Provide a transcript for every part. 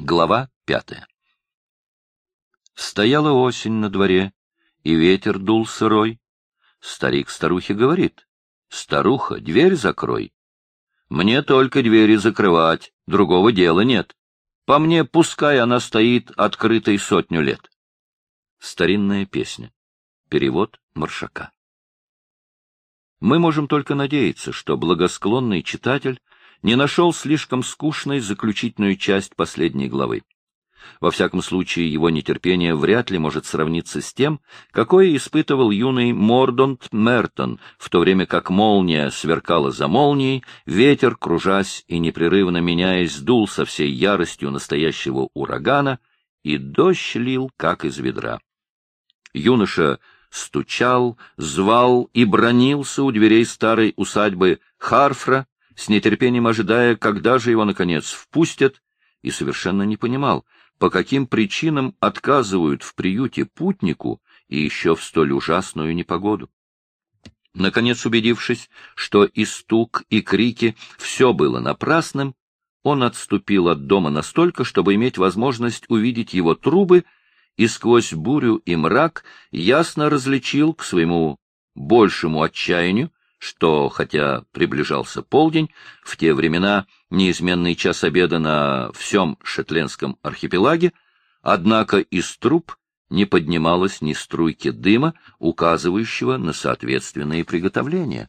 Глава 5. Стояла осень на дворе, и ветер дул сырой. Старик старухе говорит: «Старуха, дверь закрой». «Мне только двери закрывать, другого дела нет. По мне, пускай она стоит открытой 100 лет». Старинная песня. Перевод Маршака. Мы можем только надеяться, что благосклонный читатель не нашел слишком скучной заключительную часть последней главы. Во всяком случае, его нетерпение вряд ли может сравниться с тем, какое испытывал юный Мордонт Мертон, в то время как молния сверкала за молнией, ветер, кружась и непрерывно меняясь, дул со всей яростью настоящего урагана, и дождь лил, как из ведра. Юноша стучал, звал и бранился у дверей старой усадьбы Харфра, с нетерпением ожидая, когда же его, наконец, впустят, и совершенно не понимал, по каким причинам отказывают в приюте путнику и еще в столь ужасную непогоду. Наконец, убедившись, что и стук, и крики — все было напрасным, он отступил от дома настолько, чтобы иметь возможность увидеть его трубы, и сквозь бурю и мрак ясно различил к своему большему отчаянию, что, хотя приближался полдень, в те времена неизменный час обеда на всем Шетлендском архипелаге, однако из труб не поднималось ни струйки дыма, указывающего на соответственные приготовления.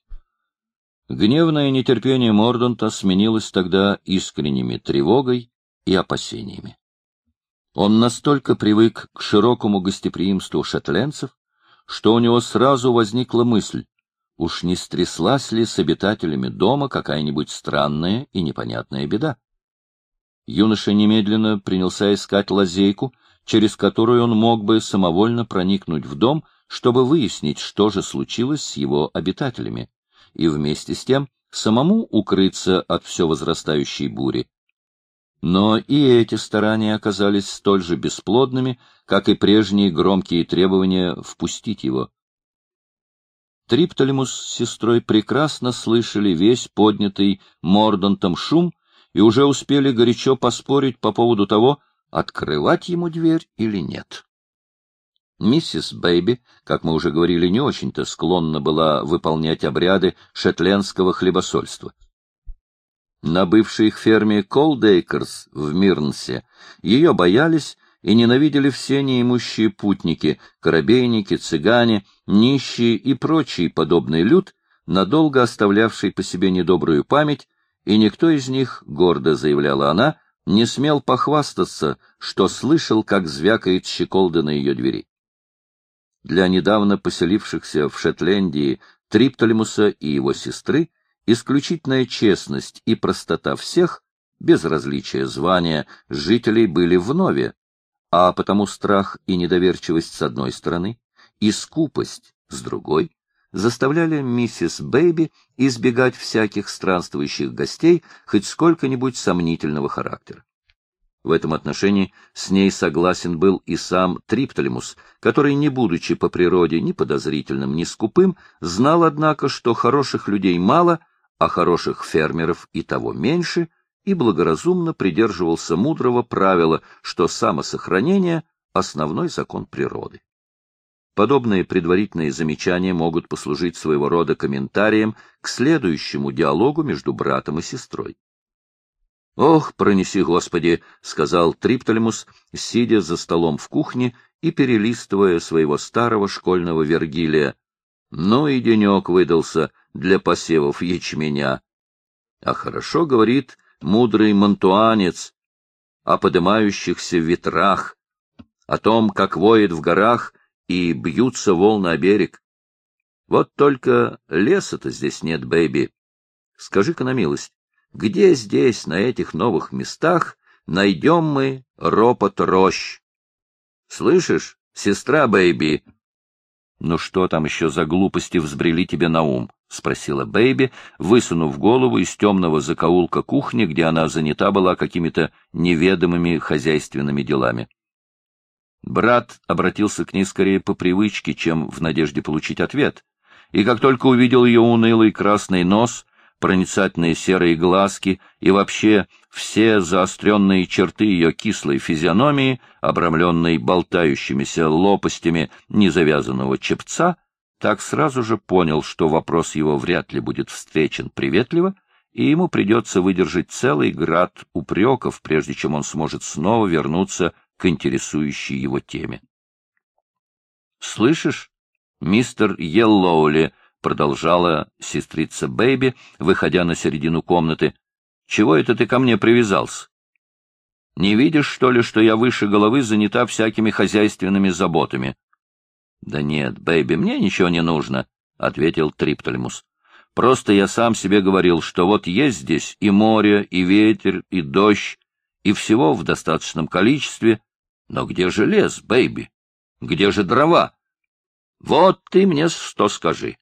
Гневное нетерпение Мордонта сменилось тогда искренними тревогой и опасениями. Он настолько привык к широкому гостеприимству шотландцев, что у него сразу возникла мысль: уж не стряслась ли с обитателями дома какая-нибудь странная и непонятная беда? Юноша немедленно принялся искать лазейку, через которую он мог бы самовольно проникнуть в дом, чтобы выяснить, что же случилось с его обитателями, и вместе с тем самому укрыться от все возрастающей бури. Но и эти старания оказались столь же бесплодными, как и прежние громкие требования впустить его. Триптолемус с сестрой прекрасно слышали весь поднятый Мордонтом шум и уже успели горячо поспорить по поводу того, открывать ему дверь или нет. Миссис Бэйби, как мы уже говорили, не очень-то склонна была выполнять обряды шетлендского хлебосольства. На бывшей их ферме Колдейкерс в Мирнсе ее боялись и ненавидели все неимущие путники, корабейники, цыгане, нищие и прочий подобный люд, надолго оставлявший по себе недобрую память, и никто из них, гордо заявляла она, не смел похвастаться, что слышал, как звякает щеколда на ее двери. Для недавно поселившихся в Шетландии Триптолемуса и его сестры исключительная честность и простота всех, без различия звания, жителей были вновь, а потому страх и недоверчивость с одной стороны и скупость с другой заставляли миссис Бэйби избегать всяких странствующих гостей хоть сколько-нибудь сомнительного характера. В этом отношении с ней согласен был и сам Триптолемус, который, не будучи по природе ни подозрительным, ни скупым, знал, однако, что хороших людей мало, а хороших фермеров и того меньше, и благоразумно придерживался мудрого правила, что самосохранение — основной закон природы. Подобные предварительные замечания могут послужить своего рода комментарием к следующему диалогу между братом и сестрой. «Ох, пронеси, Господи!» — сказал Триптолемус, сидя за столом в кухне и перелистывая своего старого школьного Вергилия. «Ну и денек выдался для посевов ячменя. А хорошо говорит мудрый монтуанец о подымающихся ветрах, о том, как воет в горах и бьются волны о берег. Вот только леса-то здесь нет, Бэйби. Скажи-ка на милость, где здесь, на этих новых местах, найдем мы ропот рощ? Слышишь, сестра Бэйби?» «Ну что там еще за глупости взбрели тебе на ум?» — спросила Бэйби, высунув голову из темного закоулка кухни, где она занята была какими-то неведомыми хозяйственными делами. Брат обратился к ней скорее по привычке, чем в надежде получить ответ, и как только увидел ее унылый красный нос, проницательные серые глазки и вообще все заостренные черты ее кислой физиономии, обрамленной болтающимися лопастями незавязанного чепца, так сразу же понял, что вопрос его вряд ли будет встречен приветливо, и ему придется выдержать целый град упреков, прежде чем он сможет снова вернуться к интересующей его теме. — Слышишь, мистер Йеллоули, — продолжала сестрица Бэйби, выходя на середину комнаты, — чего это ты ко мне привязался? Не видишь, что ли, что я выше головы занята всякими хозяйственными заботами? — Да нет, Бэйби, мне ничего не нужно, — ответил Триптольмус. — Просто я сам себе говорил, что вот есть здесь и море, и ветер, и дождь, и всего в достаточном количестве. Но где же лес, Бэйби? Где же дрова? Вот ты мне что скажи.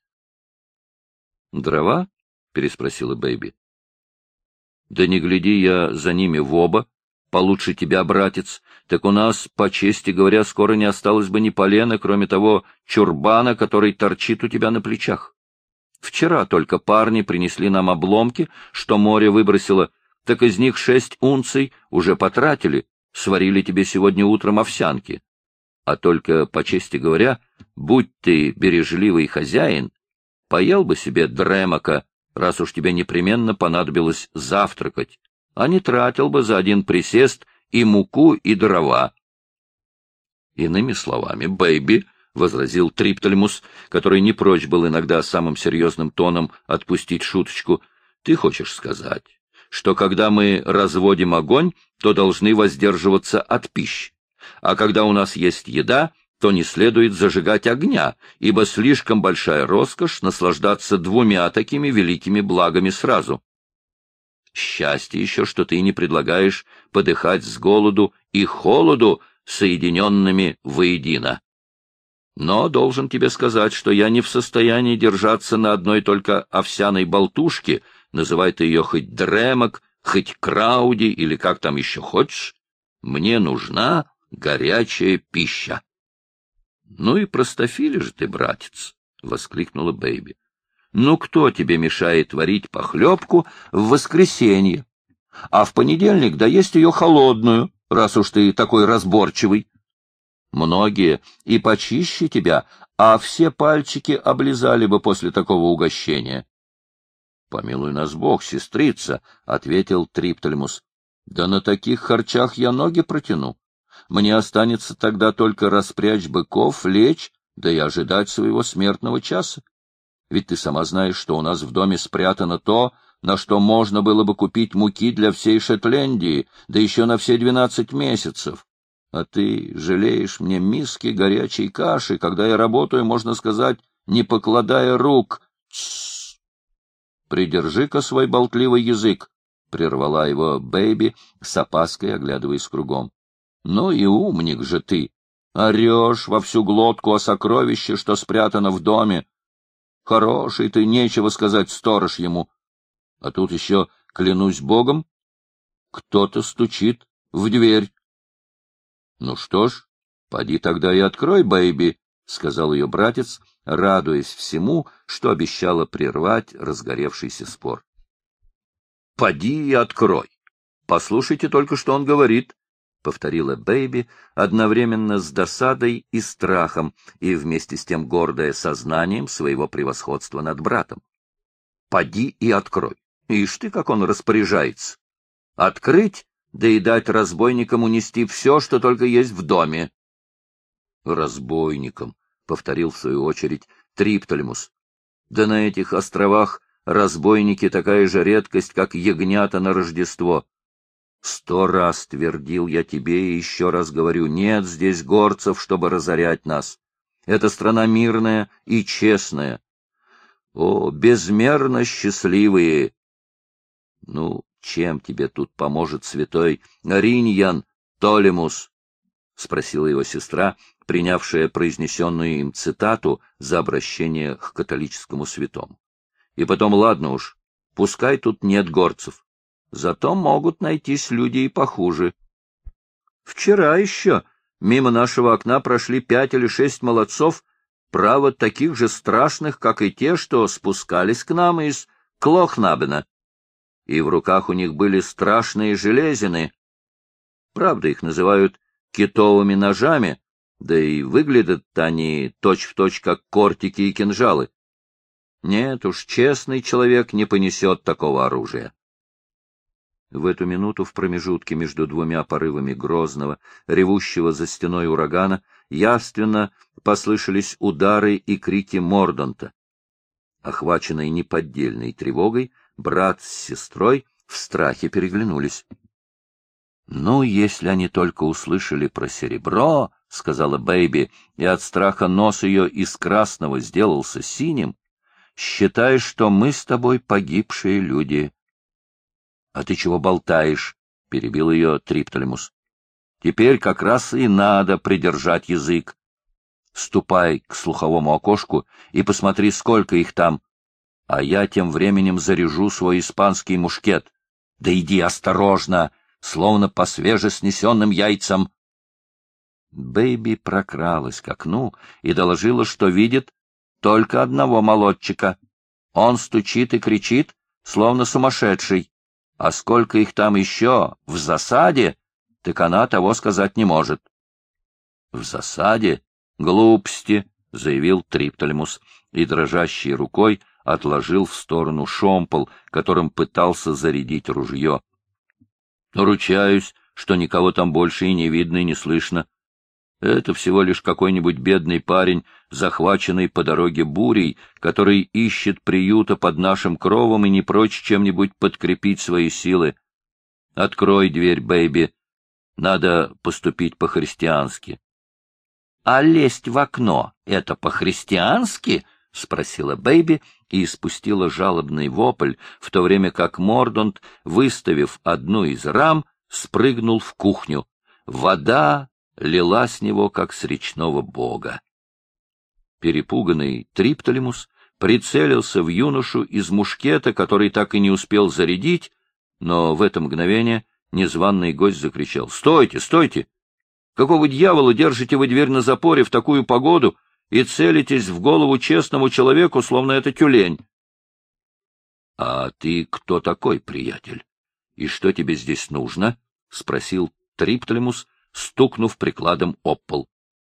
— Дрова? — переспросила Бэйби. — Да не гляди я за ними в оба. Получше тебя, братец, так у нас, по чести говоря, скоро не осталось бы ни полена, кроме того чурбана, который торчит у тебя на плечах. Вчера только парни принесли нам обломки, что море выбросило, так из них 6 унций уже потратили, сварили тебе сегодня утром овсянки. А только, по чести говоря, будь ты бережливый хозяин, поел бы себе дремака, раз уж тебе непременно понадобилось завтракать, а не тратил бы за один присест и муку, и дрова. Иными словами, Бэйби, — возразил Триптольмус, который не прочь был иногда самым серьезным тоном отпустить шуточку, — ты хочешь сказать, что когда мы разводим огонь, то должны воздерживаться от пищи, а когда у нас есть еда, то не следует зажигать огня, ибо слишком большая роскошь наслаждаться 2 такими великими благами сразу. Счастье еще, что ты не предлагаешь подыхать с голоду и холоду, соединенными воедино. Но должен тебе сказать, что я не в состоянии держаться на одной только овсяной болтушке, называй ты ее хоть дремок, хоть крауди или как там еще хочешь. Мне нужна горячая пища. — Ну и простофили же ты, братец! — воскликнула Бэйби. — Ну кто тебе мешает варить похлебку в воскресенье? А в понедельник доесть ее холодную, раз уж ты такой разборчивый. Многие и почище тебя, а все пальчики облизали бы после такого угощения. — Помилуй нас Бог, сестрица, — ответил Триптольмус. — Да на таких харчах я ноги протяну. Мне останется тогда только распрячь быков, лечь, да и ожидать своего смертного часа. Ведь ты сама знаешь, что у нас в доме спрятано то, на что можно было бы купить муки для всей Шотландии, да еще на все 12 месяцев. А ты жалеешь мне миски горячей каши, когда я работаю, можно сказать, не покладая рук. Тссс! Придержи-ка свой болтливый язык, — прервала его Бэйби, с опаской оглядываясь кругом. Ну и умник же ты! Орешь во всю глотку о сокровище, что спрятано в доме. Хороший ты, нечего сказать, сторож ему. А тут еще, клянусь Богом, кто-то стучит в дверь. — Ну что ж, поди тогда и открой, Бэйби, — сказал ее братец, радуясь всему, что обещало прервать разгоревшийся спор. — Поди и открой. Послушайте только, что он говорит, — повторила Бэйби, одновременно с досадой и страхом, и вместе с тем гордая сознанием своего превосходства над братом. — Поди и открой. Ишь ты, как он распоряжается. Открыть, да и дать разбойникам унести все, что только есть в доме. — Разбойникам, — повторил в свою очередь Триптольмус. — Да на этих островах разбойники такая же редкость, как ягнята на Рождество. 100 раз твердил я тебе и еще раз говорю, нет здесь горцев, чтобы разорять нас. Это страна мирная и честная. О, безмерно счастливые! Ну, чем тебе тут поможет святой Риньян Толемус? — спросила его сестра, принявшая произнесенную им цитату за обращение к католическому святому. — И потом, ладно уж, пускай тут нет горцев. Зато могут найтись люди и похуже. Вчера еще мимо нашего окна прошли 5 или 6 молодцов, право, таких же страшных, как и те, что спускались к нам из Клохнабена, и в руках у них были страшные железины. Правда, их называют китовыми ножами, да и выглядят они точь-в-точь, как кортики и кинжалы. Нет уж, честный человек не понесет такого оружия. В эту минуту в промежутке между двумя порывами грозного, ревущего за стеной урагана, явственно послышались удары и крики Мордонта. Охваченные неподдельной тревогой, брат с сестрой в страхе переглянулись. — Ну, если они только услышали про серебро, — сказала Бэйби, и от страха нос ее из красного сделался синим, — считай, что мы с тобой погибшие люди. — А ты чего болтаешь? — перебил ее Триптолемус. — Теперь как раз и надо придержать язык. Ступай к слуховому окошку и посмотри, сколько их там, а я тем временем заряжу свой испанский мушкет. Да иди осторожно, словно по свежеснесенным яйцам. Бэйби прокралась к окну и доложила, что видит только одного молодчика. Он стучит и кричит, словно сумасшедший. А сколько их там еще в засаде, так она того сказать не может. — В засаде? Глупости, — заявил Триптолемус, и дрожащей рукой отложил в сторону шомпол, которым пытался зарядить ружье. — Ручаюсь, что никого там больше и не видно, и не слышно. Это всего лишь какой-нибудь бедный парень, захваченный по дороге бурей, который ищет приюта под нашим кровом и не прочь чем-нибудь подкрепить свои силы. Открой дверь, Бэйби. Надо поступить по-христиански. — А лезть в окно — это по-христиански? — спросила Бэйби и испустила жалобный вопль, в то время как Мордонт, выставив одну из рам, спрыгнул в кухню. Вода лила с него, как с речного бога. Перепуганный Триптолемус прицелился в юношу из мушкета, который так и не успел зарядить, но в это мгновение незваный гость закричал: — Стойте, стойте! Какого дьявола держите вы дверь на запоре в такую погоду и целитесь в голову честному человеку, словно это тюлень? — А ты кто такой, приятель? И что тебе здесь нужно? — спросил Триптолемус, стукнув прикладом об пол.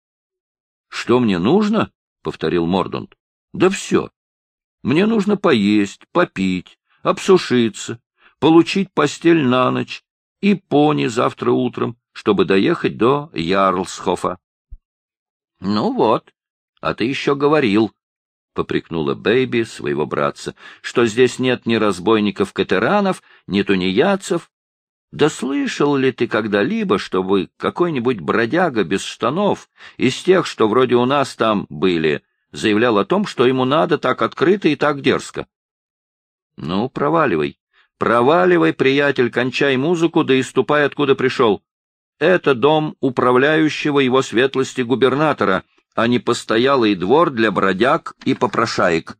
— Что мне нужно? — повторил Мордонт. — Да все. Мне нужно поесть, попить, обсушиться, получить постель на ночь и пони завтра утром, чтобы доехать до Ярлсхофа. — Ну вот, а ты еще говорил, — попрекнула Бэйби своего братца, — что здесь нет ни разбойников-катеранов, ни тунеядцев. Да слышал ли ты когда-либо, чтобы какой-нибудь бродяга без штанов, из тех, что вроде у нас там были, заявлял о том, что ему надо так открыто и так дерзко? Ну, проваливай. Проваливай, приятель, кончай музыку, да и ступай, откуда пришел. Это дом управляющего его светлости губернатора, а не постоялый двор для бродяг и попрошаек.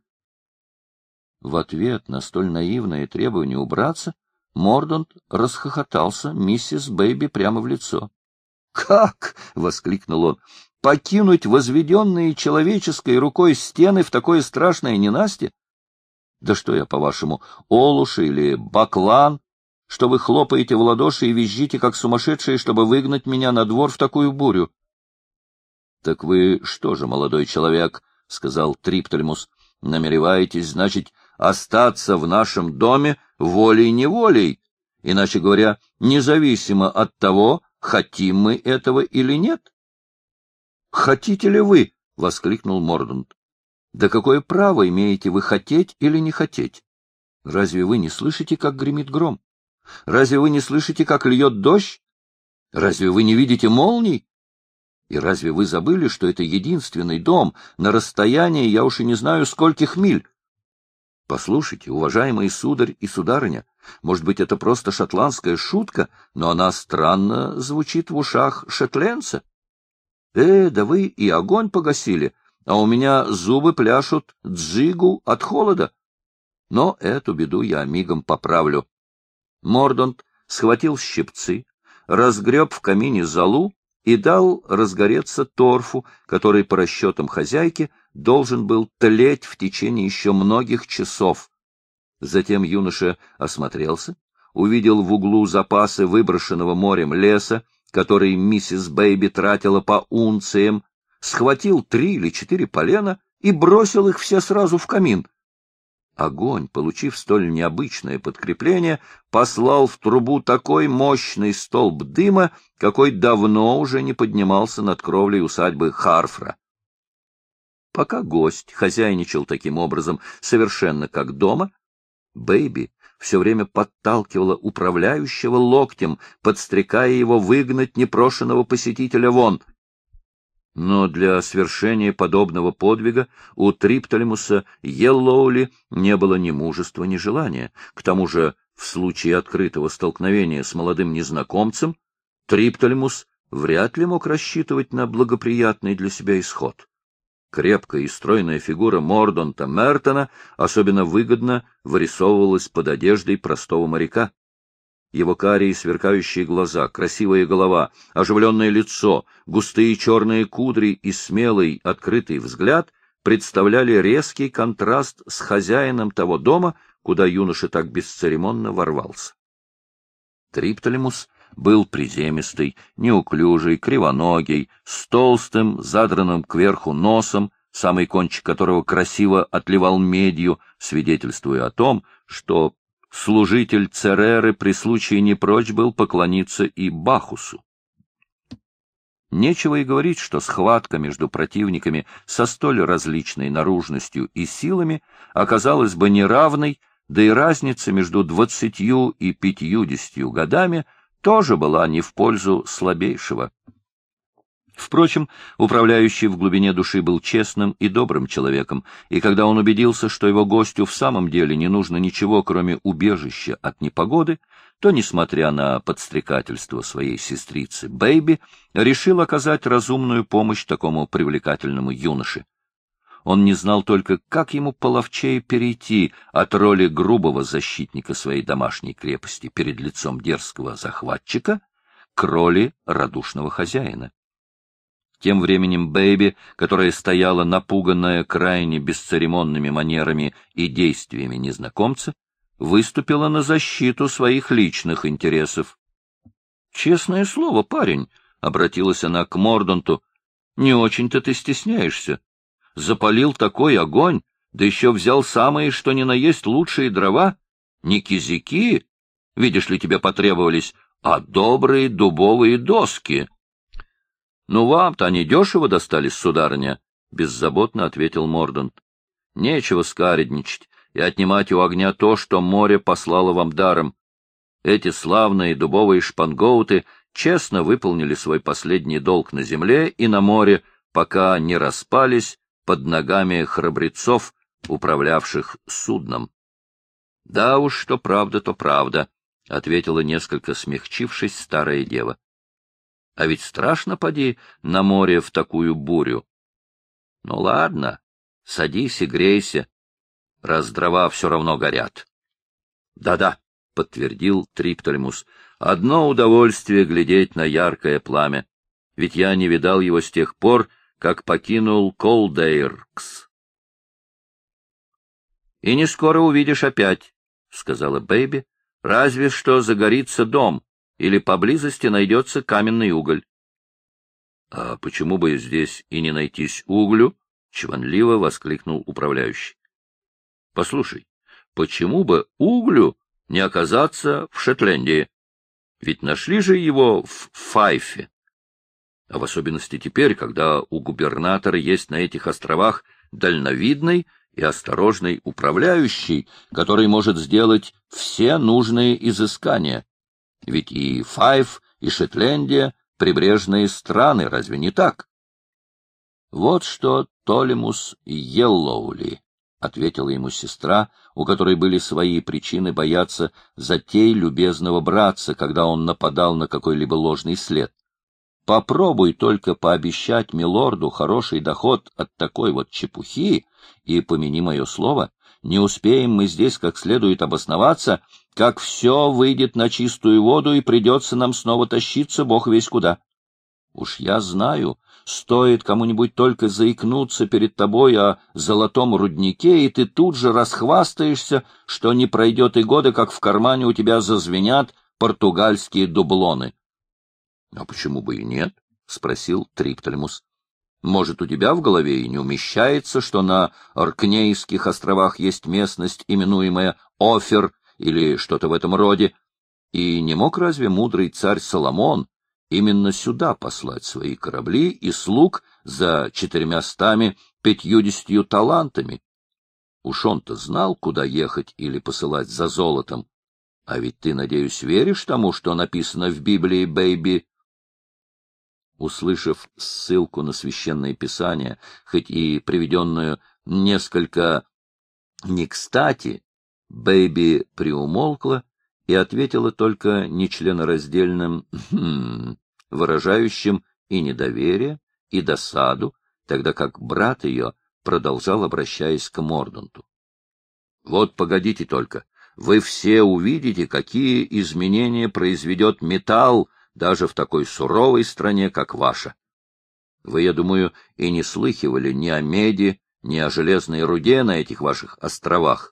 В ответ на столь наивное требование убраться Мордонт расхохотался миссис Бэйби прямо в лицо. — Как? — воскликнул он. — Покинуть возведенные человеческой рукой стены в такое страшное ненастье? Да что я, по-вашему, Олуш или Баклан, что вы хлопаете в ладоши и визжите, как сумасшедшие, чтобы выгнать меня на двор в такую бурю? — Так вы что же, молодой человек, — сказал Триптолемус, — намереваетесь, значит, остаться в нашем доме волей-неволей, иначе говоря, независимо от того, хотим мы этого или нет? — Хотите ли вы? — воскликнул Мордонт. — Да какое право имеете вы хотеть или не хотеть? Разве вы не слышите, как гремит гром? Разве вы не слышите, как льет дождь? Разве вы не видите молний? И разве вы забыли, что это единственный дом на расстоянии, я уж и не знаю, скольких миль? Послушайте, уважаемый сударь и сударыня, может быть, это просто шотландская шутка, но она странно звучит в ушах шотландца. Да вы и огонь погасили, а у меня зубы пляшут джигу от холода. Но эту беду я мигом поправлю. Мордонт схватил щипцы, разгреб в камине золу и дал разгореться торфу, который, по расчетам хозяйки, должен был тлеть в течение еще многих часов. Затем юноша осмотрелся, увидел в углу запасы выброшенного морем леса, который миссис Бэйби тратила по унциям, схватил 3 или 4 полена и бросил их все сразу в камин. Огонь, получив столь необычное подкрепление, послал в трубу такой мощный столб дыма, какой давно уже не поднимался над кровлей усадьбы Харфра. Пока гость хозяйничал таким образом, совершенно как дома, Бэйби все время подталкивала управляющего локтем, подстрекая его выгнать непрошеного посетителя вон. Но для свершения подобного подвига у Триптолемуса Йеллоули не было ни мужества, ни желания. К тому же, в случае открытого столкновения с молодым незнакомцем, Триптолемус вряд ли мог рассчитывать на благоприятный для себя исход. Крепкая и стройная фигура Мордонта Мертона особенно выгодно вырисовывалась под одеждой простого моряка. Его карие сверкающие глаза, красивая голова, оживленное лицо, густые черные кудри и смелый открытый взгляд представляли резкий контраст с хозяином того дома, куда юноша так бесцеремонно ворвался. Триптолемус был приземистый, неуклюжий, кривоногий, с толстым, задранным кверху носом, самый кончик которого красиво отливал медью, свидетельствуя о том, что служитель Цереры при случае не прочь был поклониться и Бахусу. Нечего и говорить, что схватка между противниками со столь различной наружностью и силами оказалась бы неравной, да и разница между 20 и 50 годами тоже была не в пользу слабейшего. Впрочем, управляющий в глубине души был честным и добрым человеком, и когда он убедился, что его гостю в самом деле не нужно ничего, кроме убежища от непогоды, то, несмотря на подстрекательство своей сестрицы Бэйби, решил оказать разумную помощь такому привлекательному юноше. Он не знал только, как ему половчее перейти от роли грубого защитника своей домашней крепости перед лицом дерзкого захватчика к роли радушного хозяина. Тем временем Бэйби, которая стояла напуганная крайне бесцеремонными манерами и действиями незнакомца, выступила на защиту своих личных интересов. — Честное слово, парень, — обратилась она к Мордонту, — не очень-то ты стесняешься. Запалил такой огонь, да еще взял самые, что ни на есть, лучшие дрова. Не кизяки, видишь ли, тебе потребовались, а добрые дубовые доски. — Ну, вам-то они дешево достались, сударыня, — беззаботно ответил Мордонт. — Нечего скаредничать и отнимать у огня то, что море послало вам даром. Эти славные дубовые шпангоуты честно выполнили свой последний долг на земле и на море, пока не распались под ногами храбрецов, управлявших судном. — Да уж, что правда, то правда, — ответила несколько смягчившись старая дева. А ведь страшно, поди, на море в такую бурю. Ну ладно, садись и грейся, раз дрова все равно горят. Да-да, подтвердил Триптолемус, одно удовольствие глядеть на яркое пламя, ведь я не видал его с тех пор, как покинул Колдейркс. — И не скоро увидишь опять, — сказала Бэйби, — разве что загорится дом, или поблизости найдется каменный уголь. — А почему бы здесь и не найтись углю? — чванливо воскликнул управляющий. — Послушай, почему бы углю не оказаться в Шотландии? Ведь нашли же его в Файфе. А в особенности теперь, когда у губернатора есть на этих островах дальновидный и осторожный управляющий, который может сделать все нужные изыскания. Ведь и Файф, и Шотландия — прибрежные страны, разве не так? — Вот что Толемус Йеллоули, — ответила ему сестра, у которой были свои причины бояться затей любезного братца, когда он нападал на какой-либо ложный след. Попробуй только пообещать милорду хороший доход от такой вот чепухи, и, помяни мое слово, не успеем мы здесь как следует обосноваться, как все выйдет на чистую воду и придется нам снова тащиться бог весть куда. Уж я знаю, стоит кому-нибудь только заикнуться перед тобой о золотом руднике, и ты тут же расхвастаешься, что не пройдет и года, как в кармане у тебя зазвенят португальские дублоны. — А почему бы и нет? — спросил Триптольмус. — Может, у тебя в голове и не умещается, что на Оркнейских островах есть местность, именуемая Офер или что-то в этом роде, и не мог разве мудрый царь Соломон именно сюда послать свои корабли и слуг за 450 талантами? Уж он-то знал, куда ехать или посылать за золотом. А ведь ты, надеюсь, веришь тому, что написано в Библии, бэйби? Услышав ссылку на Священное Писание, хоть и приведенную несколько не кстати, бэйби приумолкла и ответила только нечленораздельным выражающим и недоверие, и досаду, тогда как брат ее продолжал, обращаясь к Морданту. — Вот погодите только, вы все увидите, какие изменения произведет металл даже в такой суровой стране, как ваша. Вы, я думаю, и не слыхивали ни о меди, ни о железной руде на этих ваших островах.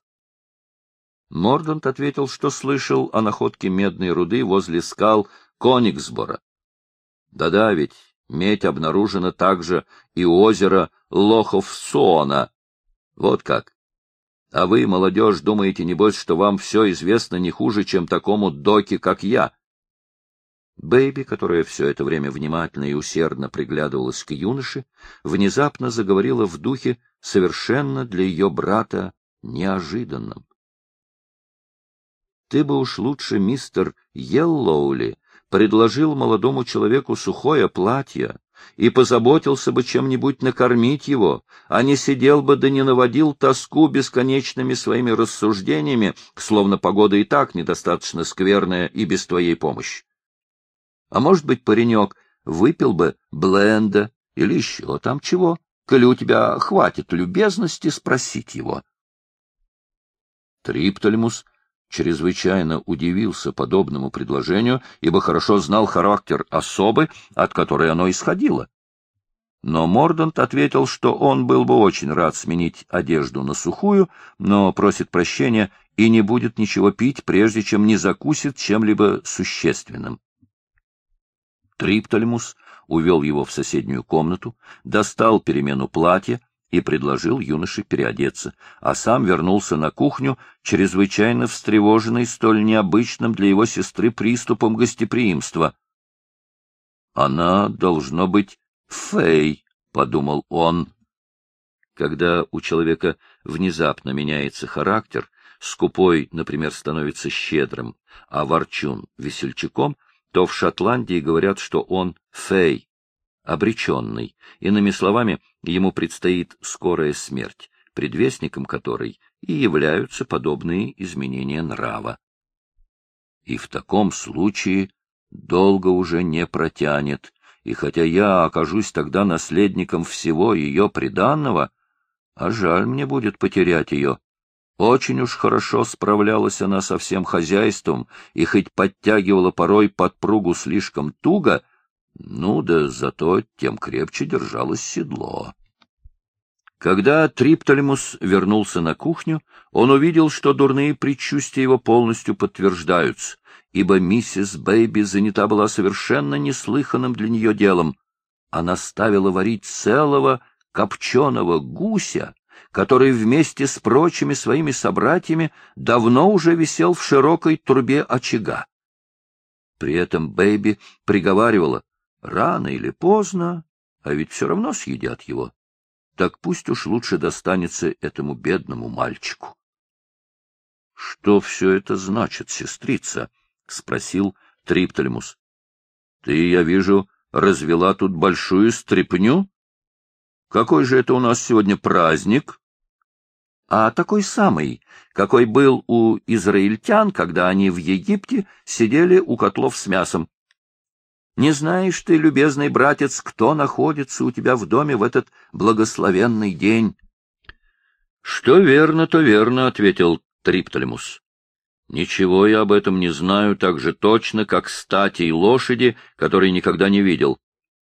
Мордант ответил, что слышал о находке медной руды возле скал Кониксбора. Да-да, ведь медь обнаружена также и у озера Лоховсоона. Вот как. А вы, молодежь, думаете, небось, что вам все известно не хуже, чем такому доке, как я? Бэйби, которая все это время внимательно и усердно приглядывалась к юноше, внезапно заговорила в духе, совершенно для ее брата неожиданном. — Ты бы уж лучше, мистер Йеллоули, предложил молодому человеку сухое платье и позаботился бы чем-нибудь накормить его, а не сидел бы да не наводил тоску бесконечными своими рассуждениями, словно погода и так недостаточно скверная и без твоей помощи. А может быть, паренек выпил бы бленда или еще там чего, коли у тебя хватит любезности спросить его. Триптольмус чрезвычайно удивился подобному предложению, ибо хорошо знал характер особы, от которой оно исходило. Но Мордант ответил, что он был бы очень рад сменить одежду на сухую, но просит прощения и не будет ничего пить, прежде чем не закусит чем-либо существенным. Триптольмус увел его в соседнюю комнату, достал перемену платья и предложил юноше переодеться, а сам вернулся на кухню, чрезвычайно встревоженный столь необычным для его сестры приступом гостеприимства. «Она, должно быть, фей», — подумал он. Когда у человека внезапно меняется характер, скупой, например, становится щедрым, а ворчун — весельчаком, то в Шотландии говорят, что он фей, обреченный, иными словами, ему предстоит скорая смерть, предвестником которой и являются подобные изменения нрава. И в таком случае долго уже не протянет, и хотя я окажусь тогда наследником всего ее приданного, а жаль мне будет потерять ее. Очень уж хорошо справлялась она со всем хозяйством, и хоть подтягивала порой подпругу слишком туго, ну да зато тем крепче держалось седло. Когда Триптольмус вернулся на кухню, он увидел, что дурные предчувствия его полностью подтверждаются, ибо миссис Бэйби занята была совершенно неслыханным для нее делом. Она ставила варить целого копченого гуся, который вместе с прочими своими собратьями давно уже висел в широкой трубе очага. При этом Бэйби приговаривала: рано или поздно, а ведь все равно съедят его. Так пусть уж лучше достанется этому бедному мальчику. — Что все это значит, сестрица? — спросил Триптольмус. — Ты, я вижу, развела тут большую стряпню? Какой же это у нас сегодня праздник? — А такой самый, какой был у израильтян, когда они в Египте сидели у котлов с мясом. Не знаешь ты, любезный братец, кто находится у тебя в доме в этот благословенный день? — Что верно, то верно, — ответил Триптольмус. — Ничего я об этом не знаю так же точно, как стати и лошади, которые никогда не видел.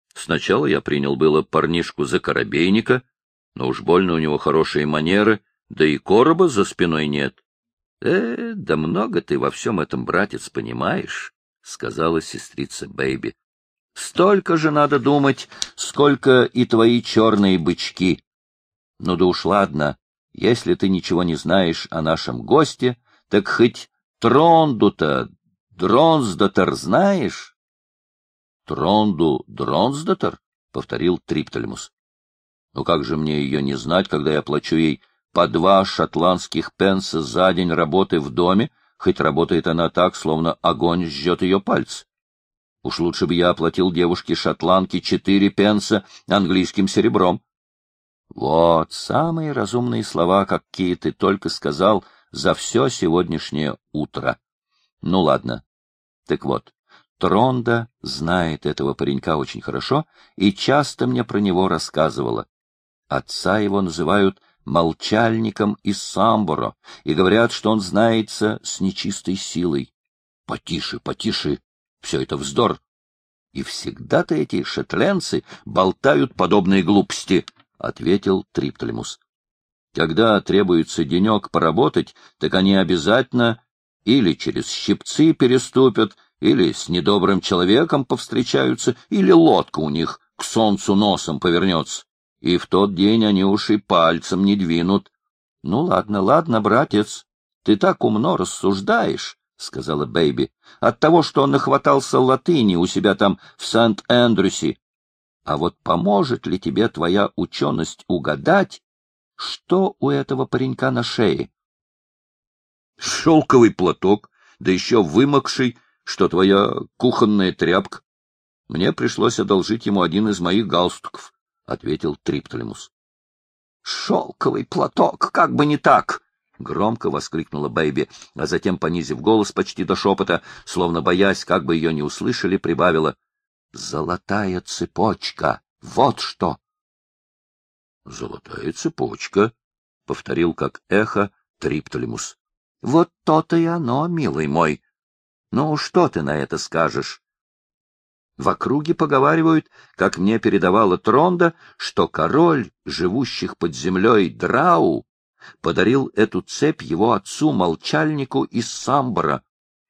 Сначала я принял было парнишку за корабейника, но уж больно у него хорошие манеры, да и короба за спиной нет. — да много ты во всем этом, братец, понимаешь, — сказала сестрица Бэйби. — Столько же надо думать, сколько и твои черные бычки. Ну да уж ладно, если ты ничего не знаешь о нашем госте, так хоть Тронду-то, Дронсдотер знаешь? — Тронду Дронсдотер? — повторил Триптольмус. — Ну как же мне ее не знать, когда я плачу ей по 2 шотландских пенса за день работы в доме, хоть работает она так, словно огонь жжет ее пальцы. Уж лучше бы я оплатил девушке-шотландке 4 пенса английским серебром. Вот самые разумные слова, какие ты только сказал за все сегодняшнее утро. Ну ладно. Так вот, Тронда знает этого паренька очень хорошо и часто мне про него рассказывала. Отца его называют молчальником из Самборо и говорят, что он знается с нечистой силой. Потише, потише, все это вздор. И всегда-то эти шотландцы болтают подобные глупости, — ответил Триптольмус. Когда требуется денек поработать, так они обязательно или через щипцы переступят, или с недобрым человеком повстречаются, или лодка у них к солнцу носом повернется. И в тот день они уж и пальцем не двинут. — Ну, ладно, ладно, братец, ты так умно рассуждаешь, — сказала Бэйби, — от того, что он нахватался латыни у себя там в Сент-Эндрюсе. А вот поможет ли тебе твоя ученость угадать, что у этого паренька на шее? — Шелковый платок, да еще вымокший, что твоя кухонная тряпка. Мне пришлось одолжить ему один из моих галстуков, — ответил Триптольмус. — Шелковый платок, как бы не так! — громко воскликнула Бэйби, а затем, понизив голос почти до шепота, словно боясь, как бы ее не услышали, прибавила: — Золотая цепочка! Вот что! — Золотая цепочка! — повторил как эхо Триптольмус. — Вот то-то и оно, милый мой. Ну, что ты на это скажешь? В округе поговаривают, как мне передавала Тронда, что король, живущих под землей Драу, подарил эту цепь его отцу-молчальнику из Самбора.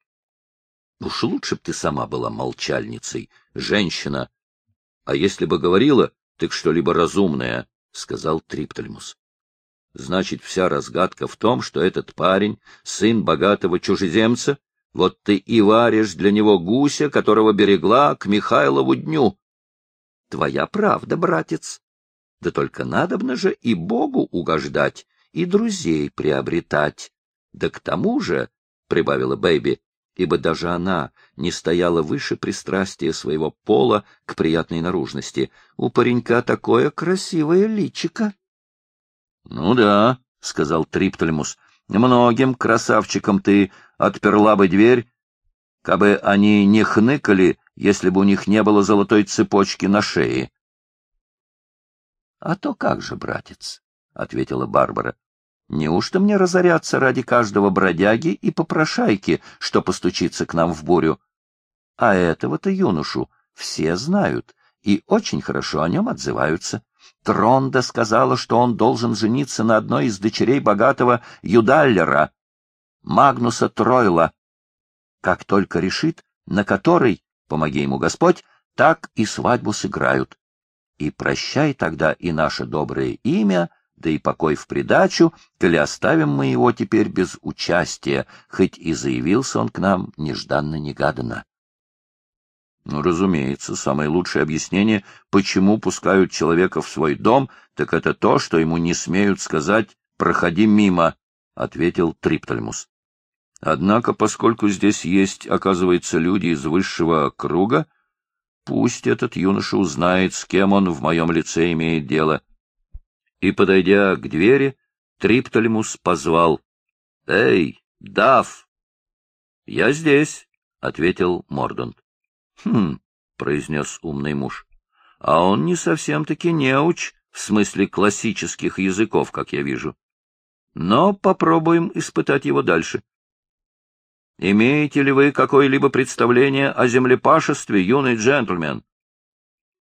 Уж лучше б ты сама была молчальницей, женщина. А если бы говорила, так что-либо разумное, — сказал Триптольмус. Значит, вся разгадка в том, что этот парень, сын богатого чужеземца, вот ты и варишь для него гуся, которого берегла к Михайлову дню. Твоя правда, братец. Да только надобно же и Богу угождать, и друзей приобретать. Да к тому же, — прибавила Бэйби, ибо даже она не стояла выше пристрастия своего пола к приятной наружности, — у паренька такое красивое личико. — Ну да, — сказал Триптольмус, — многим красавчикам ты отперла бы дверь, кабы они не хныкали, если бы у них не было золотой цепочки на шее. — А то как же, братец, — ответила Барбара, — неужто мне разоряться ради каждого бродяги и попрошайки, что постучится к нам в бурю? А этого-то юношу все знают и очень хорошо о нем отзываются. Тронда сказала, что он должен жениться на одной из дочерей богатого Юдаллера, Магнуса Тройла. Как только решит, на которой, помоги ему Господь, так и свадьбу сыграют. И прощай тогда и наше доброе имя, да и покой в придачу, коли оставим мы его теперь без участия, хоть и заявился он к нам нежданно-негаданно. Ну, разумеется, самое лучшее объяснение, почему пускают человека в свой дом, так это то, что ему не смеют сказать «проходи мимо», — ответил Триптольмус. Однако, поскольку здесь есть, оказывается, люди из высшего круга, пусть этот юноша узнает, с кем он в моем лице имеет дело. И, подойдя к двери, Триптольмус позвал: — Эй, Дафф! — Я здесь, — ответил Мордант. — Хм, — произнес умный муж, — а он не совсем-таки неуч в смысле классических языков, как я вижу. Но попробуем испытать его дальше. Имеете ли вы какое-либо представление о землепашестве, юный джентльмен?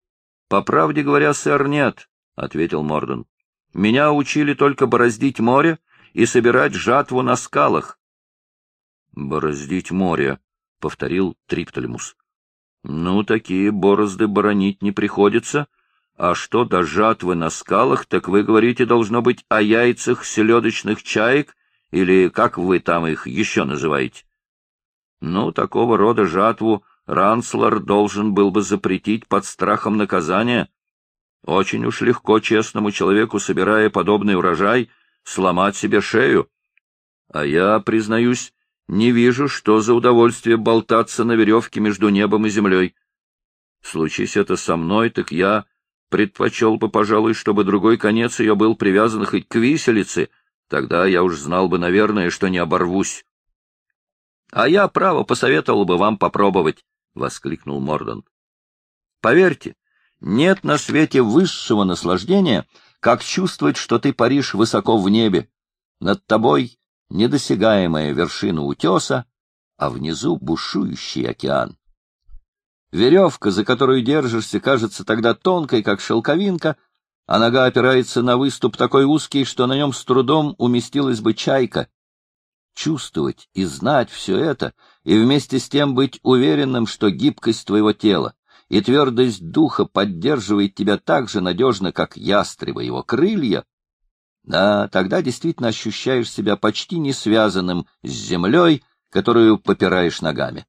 — По правде говоря, сэр, нет, — ответил Мордон. — Меня учили только бороздить море и собирать жатву на скалах. — Бороздить море, — повторил Триптолемус. — Ну, такие борозды боронить не приходится. А что до жатвы на скалах, так вы говорите, должно быть, о яйцах селедочных чаек, или как вы там их еще называете? Ну, такого рода жатву Ранслар должен был бы запретить под страхом наказания. Очень уж легко честному человеку, собирая подобный урожай, сломать себе шею. А я, признаюсь, не вижу, что за удовольствие болтаться на веревке между небом и землей. Случись это со мной, так я предпочел бы, пожалуй, чтобы другой конец ее был привязан хоть к виселице, тогда я уж знал бы, наверное, что не оборвусь. — А я, право, посоветовал бы вам попробовать, — воскликнул Мордон. — Поверьте, нет на свете высшего наслаждения, как чувствовать, что ты паришь высоко в небе. Над тобой недосягаемая вершина утеса, а внизу бушующий океан. Веревка, за которую держишься, кажется тогда тонкой, как шелковинка, а нога опирается на выступ такой узкий, что на нем с трудом уместилась бы чайка. Чувствовать и знать все это, и вместе с тем быть уверенным, что гибкость твоего тела и твердость духа поддерживает тебя так же надежно, как ястреба его крылья, да, тогда действительно ощущаешь себя почти не связанным с землей, которую попираешь ногами.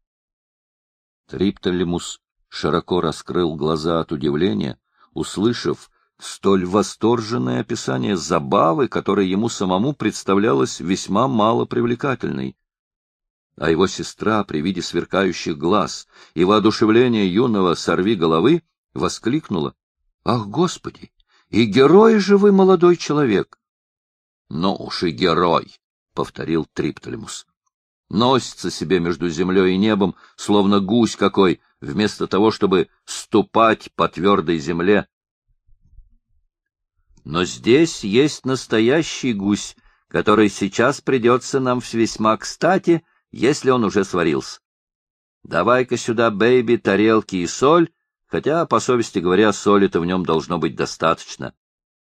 Триптолемус широко раскрыл глаза от удивления, услышав столь восторженное описание забавы, которая ему самому представлялась весьма мало привлекательной. А его сестра при виде сверкающих глаз и воодушевления юного сорвиголовы воскликнула: — Ах, Господи! И герой же вы, молодой человек! — Ну уж и герой! — повторил Триптолемус. — Носится себе между землей и небом, словно гусь какой, вместо того, чтобы ступать по твердой земле. Но здесь есть настоящий гусь, который сейчас придется нам весьма кстати, если он уже сварился. Давай-ка сюда, бэйби, тарелки и соль, хотя, по совести говоря, соли-то в нем должно быть достаточно.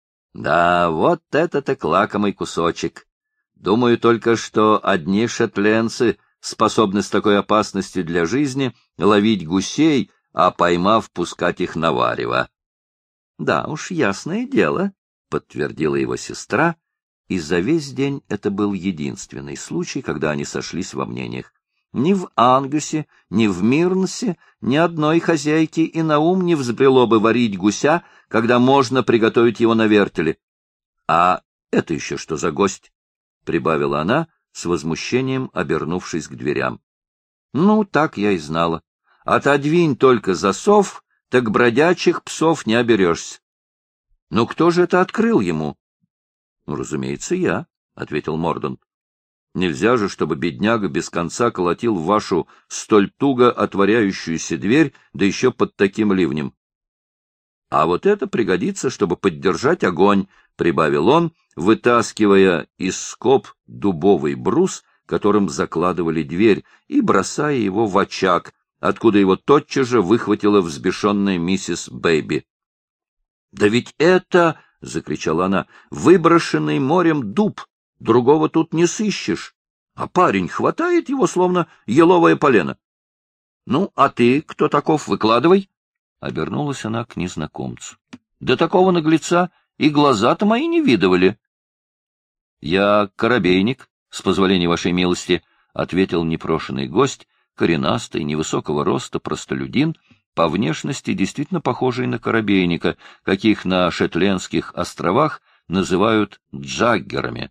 Да, вот это-то лакомый кусочек. Думаю только, что одни шотландцы способны с такой опасностью для жизни ловить гусей, а поймав, пускать их на варево. — Да уж, ясное дело, — подтвердила его сестра, и за весь день это был единственный случай, когда они сошлись во мнениях. Ни в Ангусе, ни в Мирнсе ни одной хозяйки и на ум не взбрело бы варить гуся, когда можно приготовить его на вертеле. — А это еще что за гость? — прибавила она, с возмущением обернувшись к дверям. — Ну, так я и знала. Отодвинь только засов, так бродячих псов не оберешься. — Ну, кто же это открыл ему? — Ну, разумеется, я, — ответил Мордон. — Нельзя же, чтобы бедняга без конца колотил в вашу столь туго отворяющуюся дверь, да еще под таким ливнем. — А вот это пригодится, чтобы поддержать огонь, — прибавил он, вытаскивая из скоб дубовый брус, которым закладывали дверь, и бросая его в очаг, откуда его тотчас же выхватила взбешенная миссис Бэйби. — Да ведь это, — закричала она, — выброшенный морем дуб, другого тут не сыщешь, а парень хватает его, словно еловое полено. — Ну, а ты кто таков, выкладывай? — обернулась она к незнакомцу. — Да такого наглеца и глаза-то мои не видывали. — Я корабейник, с позволения вашей милости, — ответил непрошенный гость, коренастый, невысокого роста простолюдин, по внешности действительно похожий на корабейника, каких на Шетлендских островах называют джаггерами.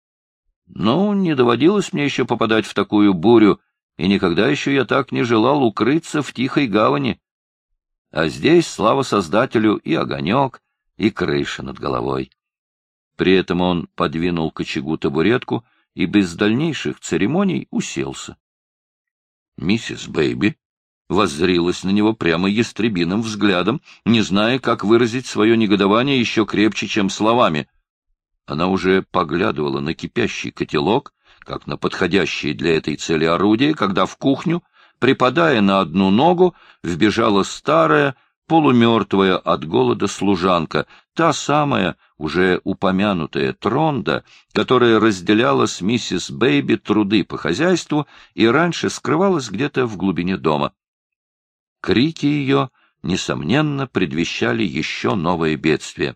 Ну, не доводилось мне еще попадать в такую бурю, и никогда еще я так не желал укрыться в тихой гавани. А здесь, слава Создателю, и огонек, и крыша над головой. При этом он подвинул к очагу табуретку и без дальнейших церемоний уселся. Миссис Бэйби воззрилась на него прямо ястребиным взглядом, не зная, как выразить свое негодование еще крепче, чем словами. Она уже поглядывала на кипящий котелок, как на подходящее для этой цели орудие, когда в кухню, припадая на одну ногу, вбежала старая, полумертвая от голода служанка, та самая, уже упомянутая Тронда, которая разделяла с миссис Бэйби труды по хозяйству и раньше скрывалась где-то в глубине дома. Крики ее, несомненно, предвещали еще новое бедствие.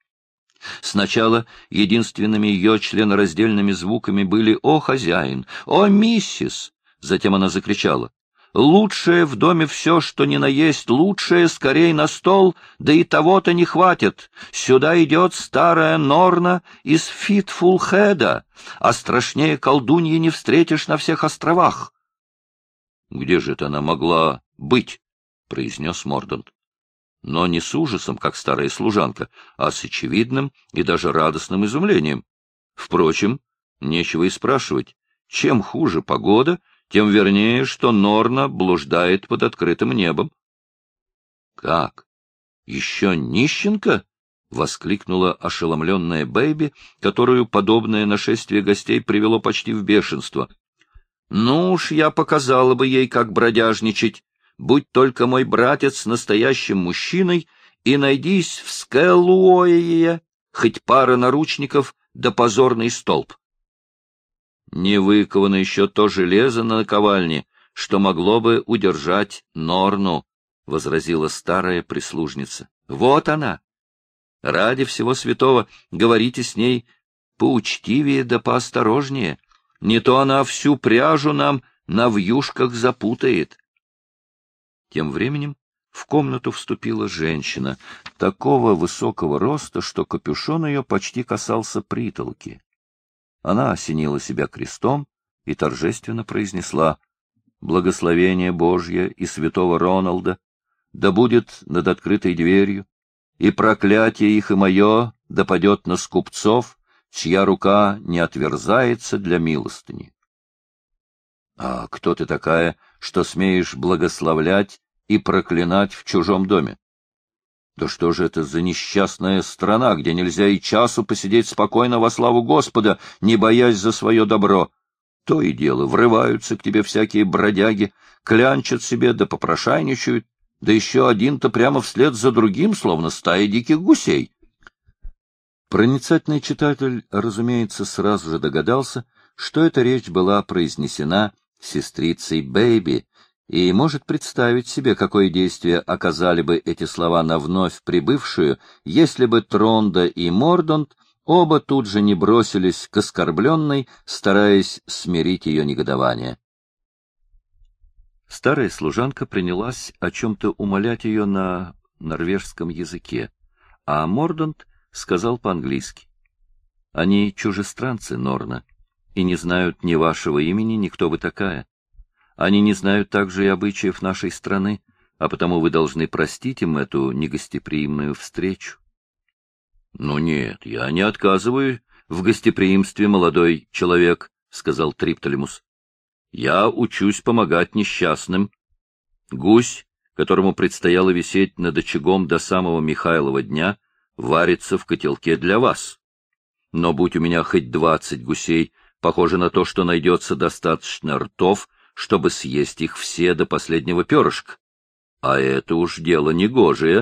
Сначала единственными ее членораздельными звуками были «О, хозяин! О, миссис!» Затем она закричала: «Лучшее в доме все, что ни на есть, лучшее скорей на стол, да и того-то не хватит. Сюда идет старая Норна из Фитфулхеда, а страшнее колдуньи не встретишь на всех островах». «Где же это она могла быть?» — произнес Мордант. Но не с ужасом, как старая служанка, а с очевидным и даже радостным изумлением. Впрочем, нечего и спрашивать, чем хуже погода, тем вернее, что Норна блуждает под открытым небом. — Как? Еще нищенка? — воскликнула ошеломленная Бэйби, которую подобное нашествие гостей привело почти в бешенство. — Ну уж я показала бы ей, как бродяжничать. Будь только мой братец настоящим мужчиной, и найдись в Скэллуое хоть пара наручников да позорный столб. Не выковано еще то железо на наковальне, что могло бы удержать Норну, — возразила старая прислужница. — Вот она! Ради всего святого говорите с ней поучтивее да поосторожнее, не то она всю пряжу нам на вьюшках запутает. Тем временем в комнату вступила женщина, такого высокого роста, что капюшон ее почти касался притолоки. Она осенила себя крестом и торжественно произнесла: «Благословение Божье и святого Роналда да будет над открытой дверью, и проклятие их и мое да падет на скупцов, чья рука не отверзается для милостыни». «А кто ты такая, что смеешь благословлять и проклинать в чужом доме? Да что же это за несчастная страна, где нельзя и часу посидеть спокойно во славу Господа, не боясь за свое добро? То и дело, врываются к тебе всякие бродяги, клянчат себе да попрошайничают, да еще один-то прямо вслед за другим, словно стая диких гусей». Проницательный читатель, разумеется, сразу же догадался, что эта речь была произнесена сестрицей Бэйби, и может представить себе, какое действие оказали бы эти слова на вновь прибывшую, если бы Тронда и Мордант оба тут же не бросились к оскорбленной, стараясь смирить ее негодование. Старая служанка принялась о чем-то умолять ее на норвежском языке, а Мордант сказал по-английски: «Они чужестранцы, Норна, и не знают ни вашего имени, ни кто вы такая. Они не знают также и обычаев нашей страны, а потому вы должны простить им эту негостеприимную встречу». «Ну нет, я не отказываю в гостеприимстве, молодой человек», — сказал Триптолемус. «Я учусь помогать несчастным. Гусь, которому предстояло висеть над очагом до самого Михайлова дня, варится в котелке для вас. Но будь у меня хоть 20 гусей, похоже на то, что найдется достаточно ртов, чтобы съесть их все до последнего перышка. А это уж дело негожее».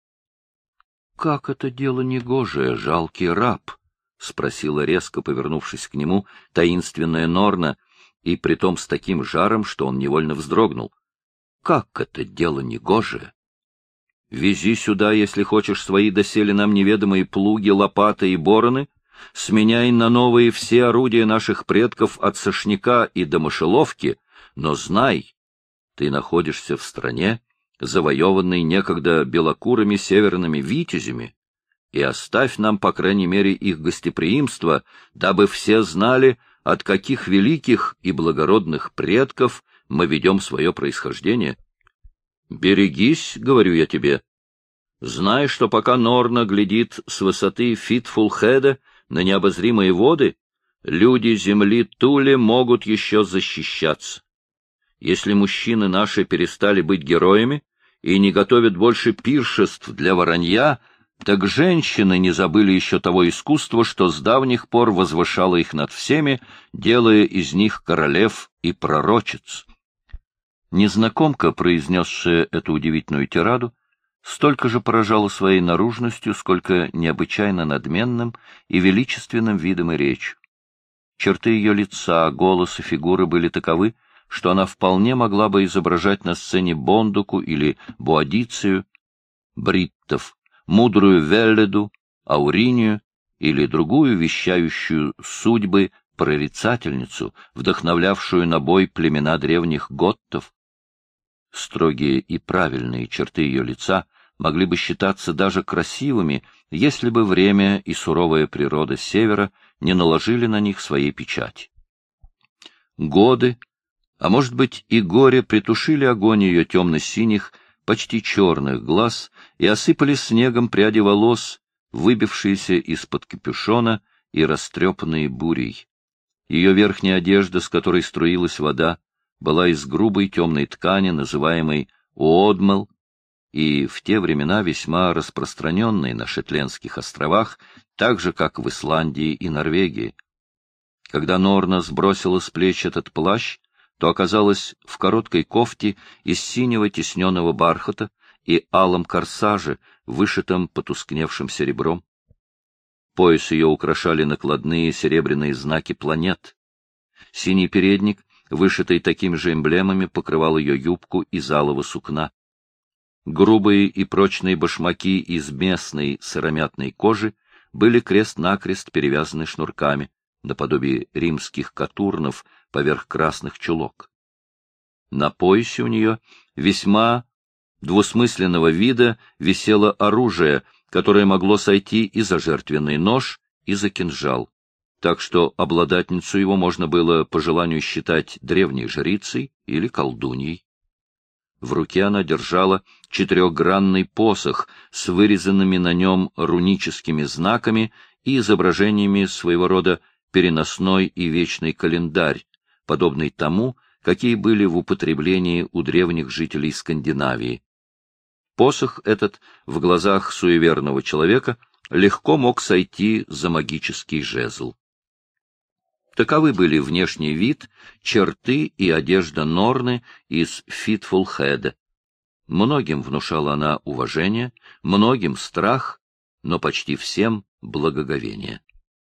«Как это дело негожее, жалкий раб?» — спросила, резко повернувшись к нему, таинственная Норна, и притом с таким жаром, что он невольно вздрогнул. «Как это дело негожее? Вези сюда, если хочешь, свои доселе нам неведомые плуги, лопаты и бороны, сменяй на новые все орудия наших предков от сошняка и до мышеловки, но знай, ты находишься в стране, завоеванной некогда белокурыми северными витязями, и оставь нам, по крайней мере, их гостеприимство, дабы все знали, от каких великих и благородных предков мы ведем свое происхождение. Берегись, говорю я тебе. Знай, что пока Норна глядит с высоты Фитфулхеда на необозримые воды, люди земли Туле могут еще защищаться. Если мужчины наши перестали быть героями и не готовят больше пиршеств для воронья, так женщины не забыли еще того искусства, что с давних пор возвышало их над всеми, делая из них королев и пророчиц. Незнакомка, произнесшая эту удивительную тираду, столько же поражала своей наружностью, сколько необычайно надменным и величественным видом и речью. Черты ее лица, голос и фигуры были таковы, что она вполне могла бы изображать на сцене Бондуку или Боадицию, Бриттов, мудрую Велледу, Ауринию или другую вещающую судьбы прорицательницу, вдохновлявшую на бой племена древних готтов. Строгие и правильные черты ее лица могли бы считаться даже красивыми, если бы время и суровая природа Севера не наложили на них своей печати. Годы, а может быть и горе, притушили огонь ее темно-синих, почти черных глаз и осыпали снегом пряди волос, выбившиеся из-под капюшона и растрепанные бурей. Ее верхняя одежда, с которой струилась вода, была из грубой темной ткани, называемой уодмел, и в те времена весьма распространенной на Шетлендских островах, так же, как в Исландии и Норвегии. Когда Норна сбросила с плеч этот плащ, то оказалась в короткой кофте из синего тисненного бархата и алом корсаже, вышитом потускневшим серебром. Пояс ее украшали накладные серебряные знаки планет. Синий передник, вышитый такими же эмблемами, покрывал ее юбку из алого сукна. Грубые и прочные башмаки из местной сыромятной кожи были крест-накрест перевязаны шнурками, наподобие римских катурнов поверх красных чулок. На поясе у нее весьма двусмысленного вида висело оружие, которое могло сойти и за жертвенный нож, и за кинжал, так что обладательницу его можно было по желанию считать древней жрицей или колдуньей. В руке она держала четырехгранный посох с вырезанными на нем руническими знаками и изображениями своего рода переносной и вечный календарь, подобный тому, какие были в употреблении у древних жителей Скандинавии. Посох этот в глазах суеверного человека легко мог сойти за магический жезл. Таковы были внешний вид, черты и одежда Норны из Фитфулхеда. Многим внушала она уважение, многим страх, но почти всем благоговение.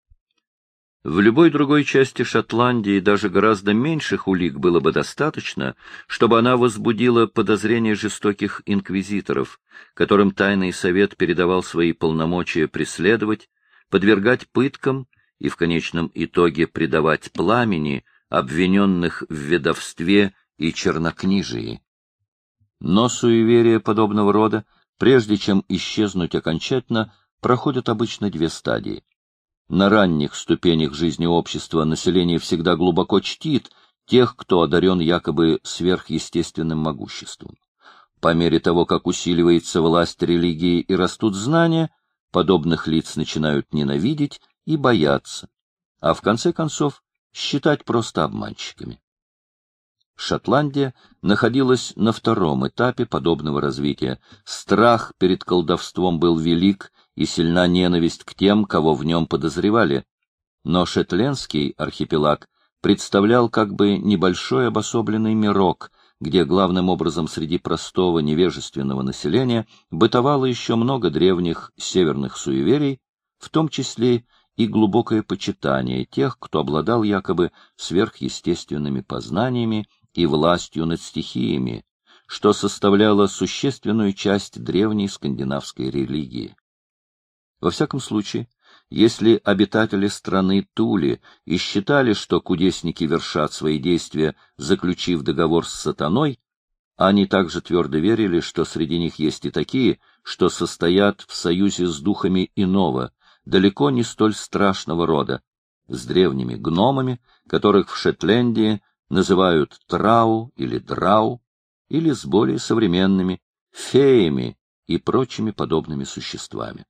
В любой другой части Шотландии даже гораздо меньших улик было бы достаточно, чтобы она возбудила подозрения жестоких инквизиторов, которым тайный совет передавал свои полномочия преследовать, подвергать пыткам и в конечном итоге предавать пламени обвиненных в ведовстве и чернокнижии. Но суеверия подобного рода, прежде чем исчезнуть окончательно, проходят обычно две стадии. На ранних ступенях жизни общества население всегда глубоко чтит тех, кто одарен якобы сверхъестественным могуществом. По мере того, как усиливается власть религии и растут знания, подобных лиц начинают ненавидеть и бояться, а в конце концов считать просто обманщиками. Шотландия находилась на втором этапе подобного развития. Страх перед колдовством был велик, и сильна ненависть к тем, кого в нем подозревали. Но Шетлендский архипелаг представлял как бы небольшой обособленный мирок, где главным образом среди простого невежественного населения бытовало еще много древних северных суеверий, в том числе и глубокое почитание тех, кто обладал якобы сверхъестественными познаниями и властью над стихиями, что составляло существенную часть древней скандинавской религии. Во всяком случае, если обитатели страны Тули и считали, что кудесники вершат свои действия, заключив договор с сатаной, они также твердо верили, что среди них есть и такие, что состоят в союзе с духами иного, далеко не столь страшного рода, с древними гномами, которых в Шотландии называют трау или драу, или с более современными феями и прочими подобными существами.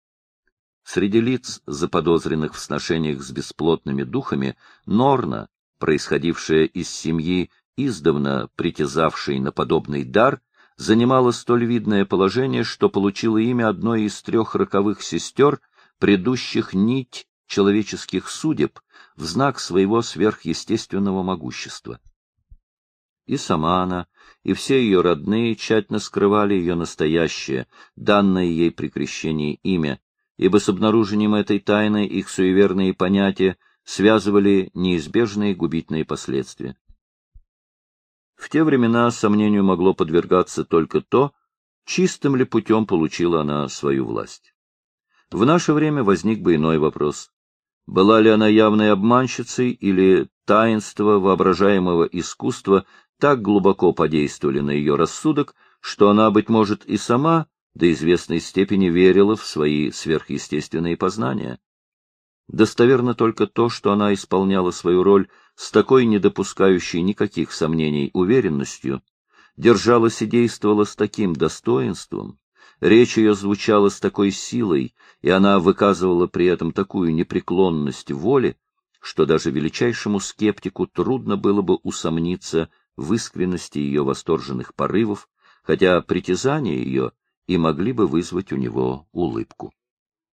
Среди лиц, заподозренных в сношениях с бесплотными духами, Норна, происходившая из семьи, издавна притязавшей на подобный дар, занимала столь видное положение, что получила имя одной из 3 роковых сестер, предущих нить человеческих судеб в знак своего сверхъестественного могущества. и сама она, и все ее родные тщательно скрывали ее настоящее, данное ей при крещении имя, ибо с обнаружением этой тайны их суеверные понятия связывали неизбежные губительные последствия. В те времена сомнению могло подвергаться только то, чистым ли путем получила она свою власть. В наше время возник бы иной вопрос. Была ли она явной обманщицей, или таинство воображаемого искусства так глубоко подействовали на ее рассудок, что она, быть может, и сама до известной степени верила в свои сверхъестественные познания? Достоверно только то, что она исполняла свою роль с такой недопускающей никаких сомнений уверенностью, держалась и действовала с таким достоинством, речь ее звучала с такой силой, и она выказывала при этом такую непреклонность воли, что даже величайшему скептику трудно было бы усомниться в искренности ее восторженных порывов, хотя притязания ее и могли бы вызвать у него улыбку.